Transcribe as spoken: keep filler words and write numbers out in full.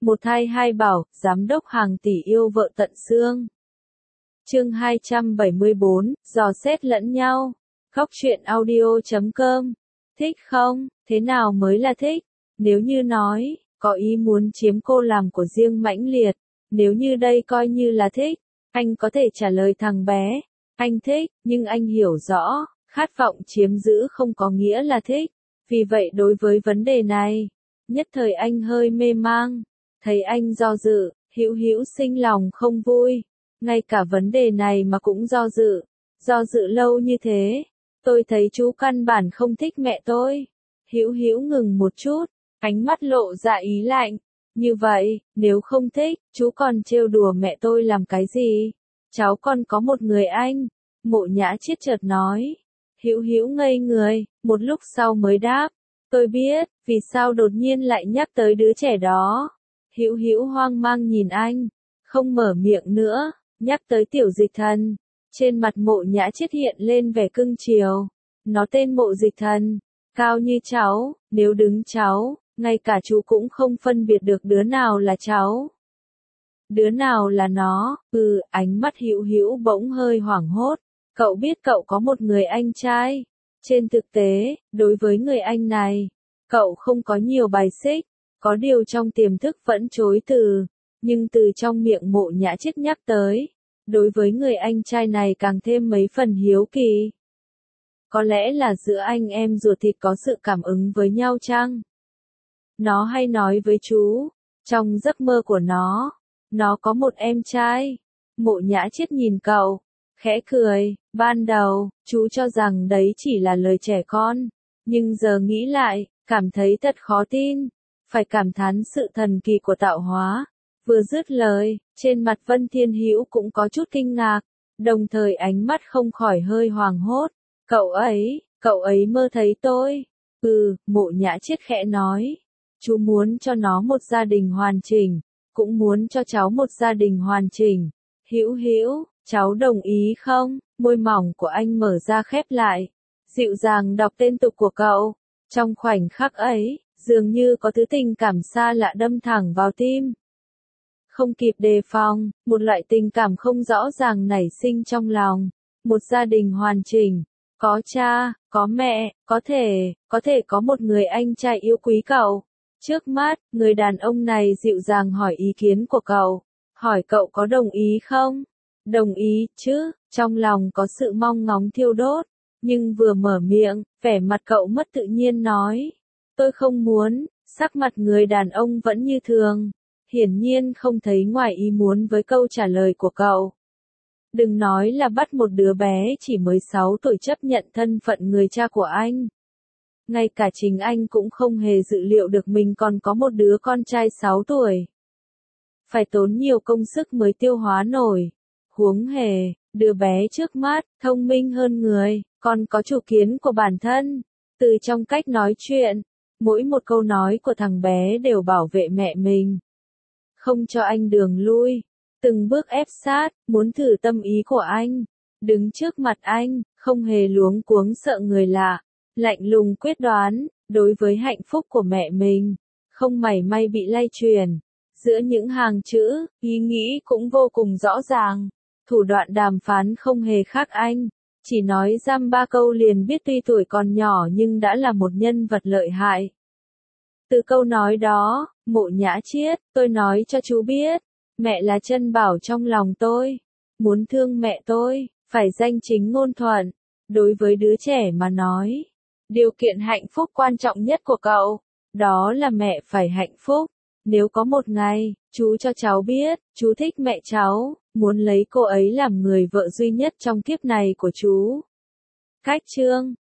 Một thai hai bảo, giám đốc hàng tỷ yêu vợ tận xương. Chương hai trăm bảy mươi bốn, dò xét lẫn nhau. Góc truyện audio chấm com. Thích không? Thế nào mới là thích? Nếu như nói, có ý muốn chiếm cô làm của riêng mãnh liệt. Nếu như đây coi như là thích, anh có thể trả lời thằng bé. Anh thích, nhưng anh hiểu rõ, khát vọng chiếm giữ không có nghĩa là thích. Vì vậy đối với vấn đề này, nhất thời anh hơi mê mang. Thấy anh do dự, Hữu Hữu sinh lòng không vui. Ngay cả vấn đề này mà cũng do dự. Do dự lâu như thế, tôi thấy chú căn bản không thích mẹ tôi. Hữu Hữu ngừng một chút, ánh mắt lộ ra ý lạnh. Như vậy, nếu không thích, chú còn trêu đùa mẹ tôi làm cái gì? Cháu còn có một người anh. Mộ Nhã Chiết chợt nói. Hữu Hữu ngây người, một lúc sau mới đáp. Tôi biết, vì sao đột nhiên lại nhắc tới đứa trẻ đó. Hữu Hữu hoang mang nhìn anh, không mở miệng nữa, nhắc tới Tiểu Dịch Thần. Trên mặt Mộ Nhã Chiết hiện lên vẻ cưng chiều. Nó tên Mộ Dịch Thần, cao như cháu, nếu đứng cháu, ngay cả chú cũng không phân biệt được đứa nào là cháu. Đứa nào là nó? Ừ, ánh mắt Hữu Hữu bỗng hơi hoảng hốt. Cậu biết cậu có một người anh trai. Trên thực tế, đối với người anh này, cậu không có nhiều bài xích. Có điều trong tiềm thức vẫn chối từ, nhưng từ trong miệng Mộ Nhã Chiết nhắc tới, đối với người anh trai này càng thêm mấy phần hiếu kỳ. Có lẽ là giữa anh em ruột thịt có sự cảm ứng với nhau chăng? Nó hay nói với chú, trong giấc mơ của nó, nó có một em trai. Mộ Nhã Chiết nhìn cậu, khẽ cười, ban đầu, chú cho rằng đấy chỉ là lời trẻ con, nhưng giờ nghĩ lại, cảm thấy thật khó tin. Phải cảm thán sự thần kỳ của tạo hóa. Vừa dứt lời, trên mặt Vân Thiên Hữu cũng có chút kinh ngạc, đồng thời ánh mắt không khỏi hơi hoàng hốt. Cậu ấy, cậu ấy mơ thấy tôi. Ừ, Mộ Nhã Chiết khẽ nói. Chú muốn cho nó một gia đình hoàn chỉnh, cũng muốn cho cháu một gia đình hoàn chỉnh. Hữu Hữu, cháu đồng ý không? Môi mỏng của anh mở ra khép lại, dịu dàng đọc tên tục của cậu. Trong khoảnh khắc ấy, dường như có thứ tình cảm xa lạ đâm thẳng vào tim. Không kịp đề phòng, một loại tình cảm không rõ ràng nảy sinh trong lòng. Một gia đình hoàn chỉnh, có cha, có mẹ, có thể, có thể có một người anh trai yêu quý cậu. Trước mắt, người đàn ông này dịu dàng hỏi ý kiến của cậu. Hỏi cậu có đồng ý không? Đồng ý chứ, trong lòng có sự mong ngóng thiêu đốt. Nhưng vừa mở miệng, vẻ mặt cậu mất tự nhiên nói. Tôi không muốn. Sắc mặt người đàn ông vẫn như thường. Hiển nhiên không thấy ngoài ý muốn với câu trả lời của cậu. Đừng nói là bắt một đứa bé chỉ mới sáu tuổi chấp nhận thân phận người cha của anh. Ngay cả chính anh cũng không hề dự liệu được mình còn có một đứa con trai sáu tuổi. Phải tốn nhiều công sức mới tiêu hóa nổi. Huống hề, đứa bé trước mắt, thông minh hơn người, còn có chủ kiến của bản thân. Từ trong cách nói chuyện, mỗi một câu nói của thằng bé đều bảo vệ mẹ mình. Không cho anh đường lui. Từng bước ép sát, muốn thử tâm ý của anh. Đứng trước mặt anh, không hề luống cuống sợ người lạ. Lạnh lùng quyết đoán, đối với hạnh phúc của mẹ mình. Không mảy may bị lay truyền. Giữa những hàng chữ, ý nghĩ cũng vô cùng rõ ràng. Thủ đoạn đàm phán không hề khác anh. Chỉ nói dăm ba câu liền biết tuy tuổi còn nhỏ nhưng đã là một nhân vật lợi hại. Từ câu nói đó, Mộ Nhã Chiết, tôi nói cho chú biết, mẹ là chân bảo trong lòng tôi. Muốn thương mẹ tôi, phải danh chính ngôn thuận. Đối với đứa trẻ mà nói, điều kiện hạnh phúc quan trọng nhất của cậu, đó là mẹ phải hạnh phúc. Nếu có một ngày, chú cho cháu biết, chú thích mẹ cháu, muốn lấy cô ấy làm người vợ duy nhất trong kiếp này của chú. Cách chương